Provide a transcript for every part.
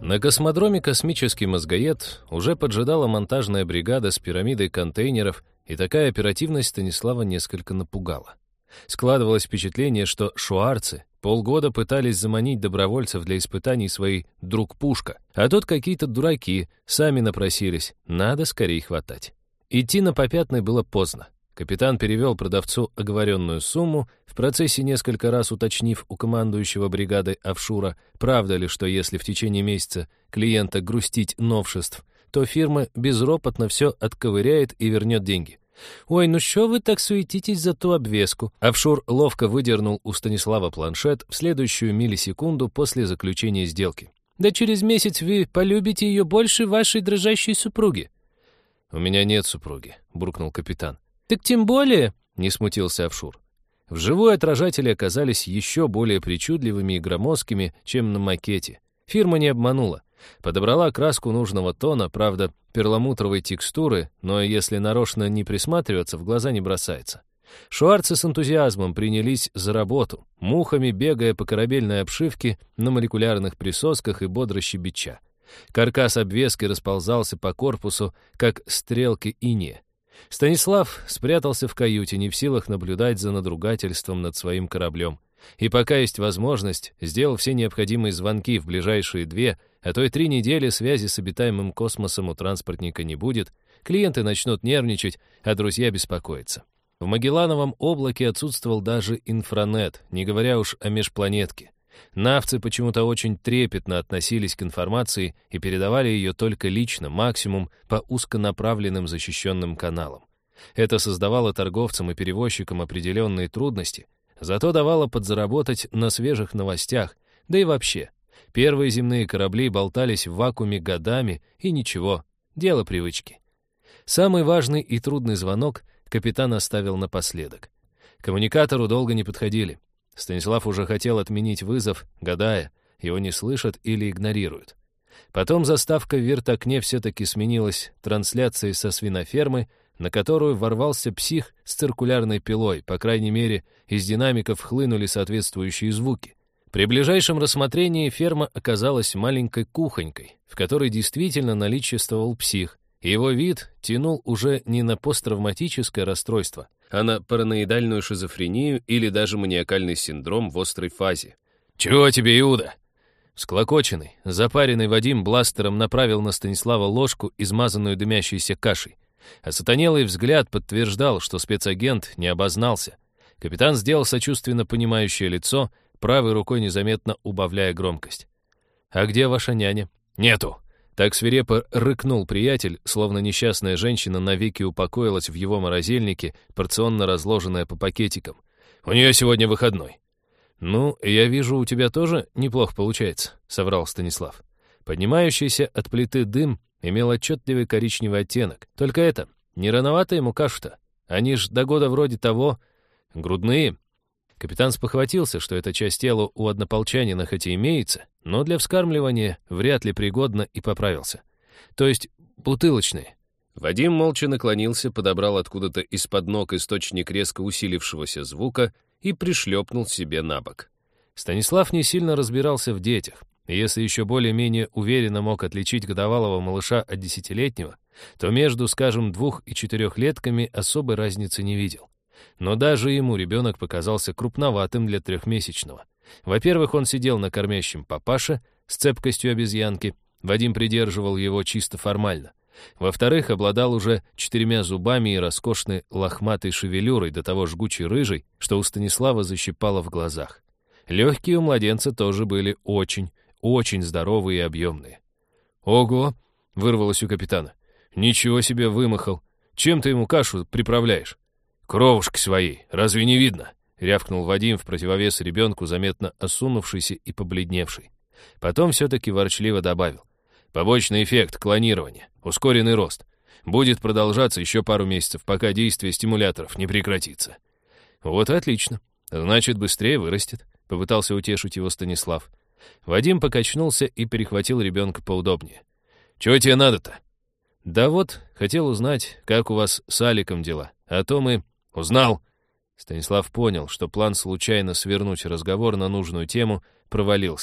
На космодроме «Космический мозгоед» уже поджидала монтажная бригада с пирамидой контейнеров, и такая оперативность Станислава несколько напугала. Складывалось впечатление, что шуарцы полгода пытались заманить добровольцев для испытаний своей «друг-пушка», а тут какие-то дураки сами напросились, надо скорее хватать. Идти на попятный было поздно. Капитан перевел продавцу оговоренную сумму, в процессе несколько раз уточнив у командующего бригадой офшура, правда ли, что если в течение месяца клиента грустить новшеств, то фирма безропотно все отковыряет и вернет деньги. «Ой, ну что вы так суетитесь за ту обвеску?» Офшур ловко выдернул у Станислава планшет в следующую миллисекунду после заключения сделки. «Да через месяц вы полюбите ее больше вашей дрожащей супруги». «У меня нет супруги», — буркнул капитан. «Так тем более», — не смутился офшур. Вживую отражатели оказались еще более причудливыми и громоздкими, чем на макете. Фирма не обманула. Подобрала краску нужного тона, правда, перламутровой текстуры, но если нарочно не присматриваться, в глаза не бросается. Шуарцы с энтузиазмом принялись за работу, мухами бегая по корабельной обшивке на молекулярных присосках и бодро щебеча. Каркас обвески расползался по корпусу, как стрелки иния. Станислав спрятался в каюте, не в силах наблюдать за надругательством над своим кораблем. И пока есть возможность, сделал все необходимые звонки в ближайшие 2, а то и 3 недели связи с обитаемым космосом у транспортника не будет, клиенты начнут нервничать, а друзья беспокоиться. В Магеллановом облаке отсутствовал даже инфранет, не говоря уж о межпланетке. Навцы почему-то очень трепетно относились к информации и передавали ее только лично, максимум по узконаправленным защищенным каналам. Это создавало торговцам и перевозчикам определенные трудности, зато давало подзаработать на свежих новостях, да и вообще. Первые земные корабли болтались в вакууме годами, и ничего, дело привычки. Самый важный и трудный звонок капитан оставил напоследок. К коммуникатору долго не подходили. Станислав уже хотел отменить вызов, гадая, его не слышат или игнорируют. Потом заставка в вертокне все-таки сменилась трансляцией со свинофермы, на которую ворвался псих с циркулярной пилой, по крайней мере, из динамиков хлынули соответствующие звуки. При ближайшем рассмотрении ферма оказалась маленькой кухонькой, в которой действительно наличествовал псих, и его вид тянул уже не на посттравматическое расстройство, а на параноидальную шизофрению или даже маниакальный синдром в острой фазе. «Чего тебе, Иуда?» Всклокоченный, запаренный Вадим бластером направил на Станислава ложку, измазанную дымящейся кашей. Осатанелый взгляд подтверждал, что спецагент не обознался. Капитан сделал сочувственно понимающее лицо, правой рукой незаметно убавляя громкость. «А где ваша няня?» «Нету!» Так свирепо рыкнул приятель, словно несчастная женщина навеки упокоилась в его морозильнике, порционно разложенная по пакетикам. «У нее сегодня выходной». «Ну, я вижу, у тебя тоже неплохо получается», — соврал Станислав. Поднимающийся от плиты дым имел отчетливый коричневый оттенок. Только это, не рановато ему кашу-то. Они ж до года вроде того грудные. Капитан спохватился, что эта часть тела у однополчанина хоть и имеется, но для вскармливания вряд ли пригодна, и поправился. То есть бутылочные. Вадим молча наклонился, подобрал откуда-то из-под ног источник резко усилившегося звука и пришлепнул себе на бок. Станислав не сильно разбирался в детях, и если еще более-менее уверенно мог отличить годовалого малыша от 10-летнего, то между, скажем, 2- и 4-летками особой разницы не видел. Но даже ему ребенок показался крупноватым для 3-месячного. Во-первых, он сидел на кормящем папаше с цепкостью обезьянки, Вадим придерживал его чисто формально. Во-вторых, обладал уже 4 зубами и роскошной лохматой шевелюрой, до того жгучей рыжей, что у Станислава защипало в глазах. Легкие у младенца тоже были очень, очень здоровые и объемные. «Ого!» — вырвалось у капитана. «Ничего себе вымахал! Чем ты ему кашу приправляешь?» «Кровушкой своей, разве не видно?» — рявкнул Вадим в противовес ребенку, заметно осунувшийся и побледневший. Потом все-таки ворчливо добавил. «Побочный эффект клонирования, ускоренный рост. Будет продолжаться еще пару месяцев, пока действие стимуляторов не прекратится». «Вот и отлично. Значит, быстрее вырастет», — попытался утешить его Станислав. Вадим покачнулся и перехватил ребенка поудобнее. «Чего тебе надо-то?» «Да вот, хотел узнать, как у вас с Аликом дела. А то мы...» «Узнал!» Станислав понял, что план случайно свернуть разговор на нужную тему провалился.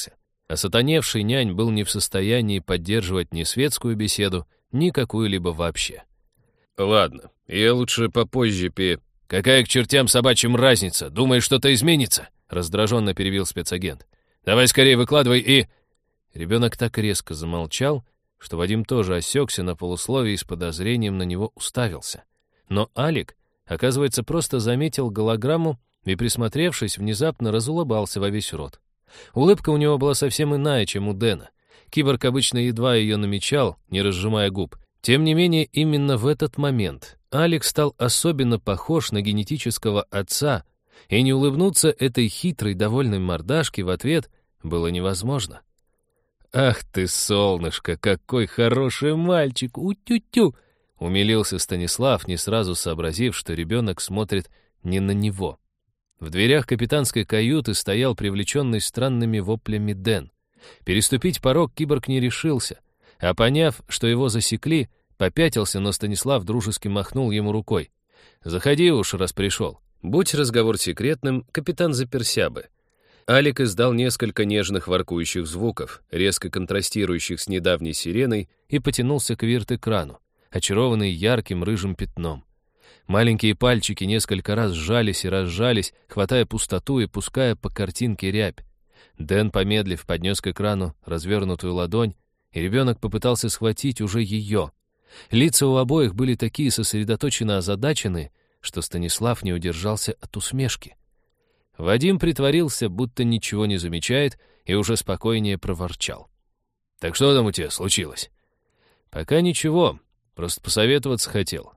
а сатаневший нянь был не в состоянии поддерживать ни светскую беседу, ни какую-либо вообще. «Ладно, я лучше попозже Какая к чертям собачьим разница? Думаешь, что-то изменится?» Раздраженно перебил спецагент. «Давай скорее выкладывай и...» Ребенок так резко замолчал, что Вадим тоже осекся на полусловие и с подозрением на него уставился. Но Алик, оказывается, просто заметил голограмму и, присмотревшись, внезапно разулыбался во весь рот. Улыбка у него была совсем иная, чем у Дэна. Киборг обычно едва ее намечал, не разжимая губ. Тем не менее, именно в этот момент Алик стал особенно похож на генетического отца, и не улыбнуться этой хитрой, довольной мордашке в ответ было невозможно. «Ах ты, солнышко, какой хороший мальчик! У-тю-тю!» — умилился Станислав, не сразу сообразив, что ребенок смотрит не на него. В дверях капитанской каюты стоял привлеченный странными воплями Дэн. Переступить порог киборг не решился, а поняв, что его засекли, попятился, но Станислав дружески махнул ему рукой. «Заходи уж, раз пришел». Будь разговор секретным, капитан заперся бы. Алик издал несколько нежных воркующих звуков, резко контрастирующих с недавней сиреной, и потянулся к вирт-экрану, очарованный ярким рыжим пятном. Маленькие пальчики несколько раз сжались и разжались, хватая пустоту и пуская по картинке рябь. Дэн, помедлив, поднес к экрану развернутую ладонь, и ребенок попытался схватить уже ее. Лица у обоих были такие сосредоточенно озадаченные, что Станислав не удержался от усмешки. Вадим притворился, будто ничего не замечает, и уже спокойнее проворчал. «Так что там у тебя случилось?» «Пока ничего, просто посоветоваться хотел.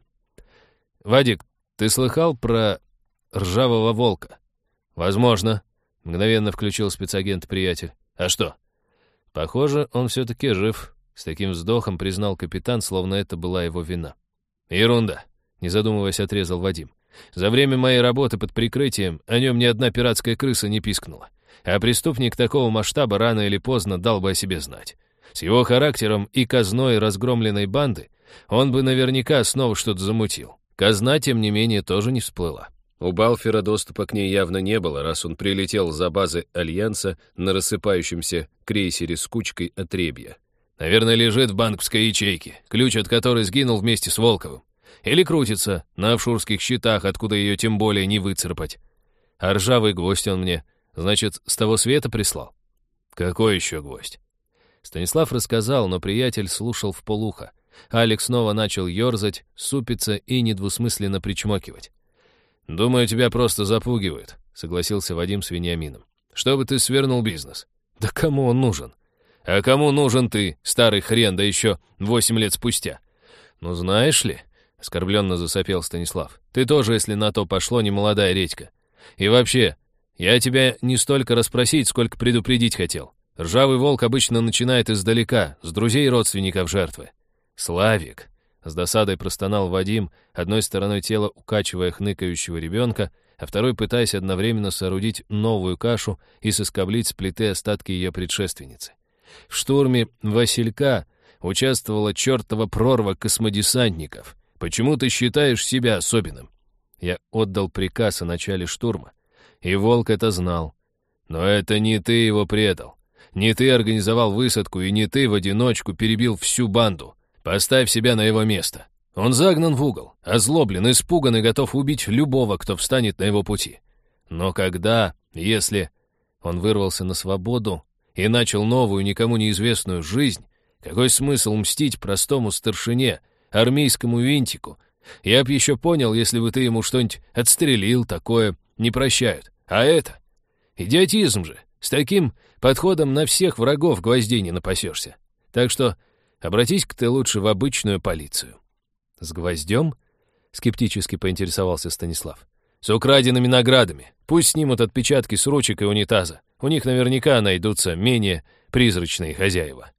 Вадик, ты слыхал про ржавого волка?» «Возможно», — мгновенно включил спецагент-приятель. «А что?» «Похоже, он все-таки жив», — с таким вздохом признал капитан, словно это была его вина. «Ерунда», — не задумываясь, отрезал Вадим. «За время моей работы под прикрытием о нем ни одна пиратская крыса не пискнула. А преступник такого масштаба рано или поздно дал бы о себе знать. С его характером и казной разгромленной банды он бы наверняка снова что-то замутил. Казна, тем не менее, тоже не всплыла. У Балфера доступа к ней явно не было, раз он прилетел за базы Альянса на рассыпающемся крейсере с кучкой отребья. Наверное, лежит в банковской ячейке, ключ от которой сгинул вместе с Волковым. Или крутится на офшорских счетах, откуда ее тем более не выцарапать. А ржавый гвоздь он мне, значит, с того света прислал? Какой еще гвоздь? Станислав рассказал, но приятель слушал вполуха. Алекс снова начал ерзать, супиться и недвусмысленно причмокивать. «Думаю, тебя просто запугивают», — согласился Вадим с Вениамином. «Чтобы ты свернул бизнес». «Да кому он нужен?» «А кому нужен ты, старый хрен, да еще 8 лет спустя?» «Ну, знаешь ли», — оскорбленно засопел Станислав, «ты тоже, если на то пошло, не молодая редька. И вообще, я тебя не столько расспросить, сколько предупредить хотел. Ржавый волк обычно начинает издалека, с друзей и родственников жертвы». «Славик», — с досадой простонал Вадим, одной стороной тела укачивая хныкающего ребенка, а второй пытаясь одновременно соорудить новую кашу и соскоблить с плиты остатки ее предшественницы. В штурме Василька участвовала чертова прорва космодесантников. Почему ты считаешь себя особенным? Я отдал приказ о начале штурма, и Волк это знал. Но это не ты его предал. Не ты организовал высадку, и не ты в одиночку перебил всю банду. Поставь себя на его место. Он загнан в угол, озлоблен, испуган и готов убить любого, кто встанет на его пути. Но когда, если... Он вырвался на свободу и начал новую, никому неизвестную жизнь, какой смысл мстить простому старшине, армейскому винтику? Я б еще понял, если бы ты ему что-нибудь отстрелил, такое не прощают. А это? Идиотизм же. С таким подходом на всех врагов гвоздей не напасешься. Так что обратись-ка ты лучше в обычную полицию. С гвоздем? Скептически поинтересовался Станислав. С украденными наградами. Пусть снимут отпечатки с ручек и унитаза. У них наверняка найдутся менее призрачные хозяева.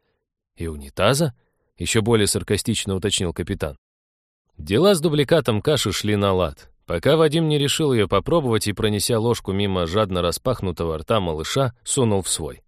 И унитаза? Еще более саркастично уточнил капитан. Дела с дубликатом каши шли на лад, пока Вадим не решил ее попробовать и, пронеся ложку мимо жадно распахнутого рта малыша, сунул в свой.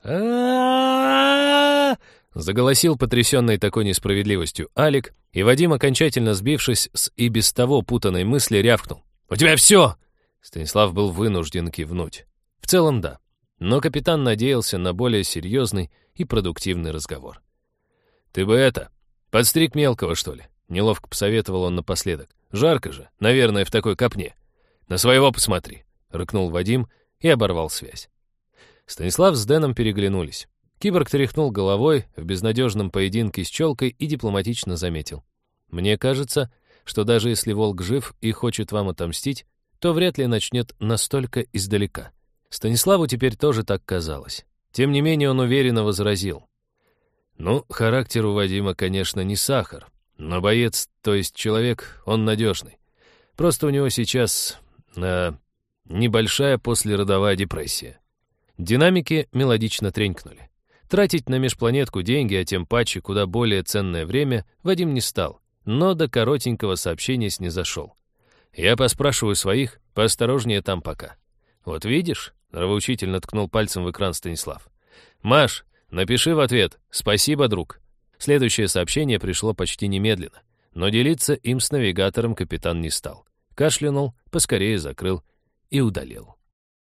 Заголосил потрясенный такой несправедливостью Алик, и Вадим, окончательно сбившись с и без того путанной мысли, рявкнул. «У тебя все!» Станислав был вынужден кивнуть. В целом, да. Но капитан надеялся на более серьезный и продуктивный разговор. «Ты бы подстриг мелкого, что ли?» — неловко посоветовал он напоследок. «Жарко же, наверное, в такой копне. На своего посмотри», — рыкнул Вадим и оборвал связь. Станислав с Дэном переглянулись. Киборг тряхнул головой в безнадежном поединке с челкой и дипломатично заметил. «Мне кажется, что даже если волк жив и хочет вам отомстить, то вряд ли начнет настолько издалека». Станиславу теперь тоже так казалось. Тем не менее он уверенно возразил. «Ну, характер у Вадима, конечно, не сахар, но боец, то есть человек, он надежный. Просто у него сейчас небольшая послеродовая депрессия». Динамики мелодично тренькнули. Тратить на межпланетку деньги, а тем паче куда более ценное время, Вадим не стал, но до коротенького сообщения снизошел. «Я поспрашиваю своих, поосторожнее там пока». «Вот видишь?» — нравоучительно ткнул пальцем в экран Станислав. «Маш, напиши в ответ «Спасибо, друг». Следующее сообщение пришло почти немедленно, но делиться им с навигатором капитан не стал. Кашлянул, поскорее закрыл и удалил.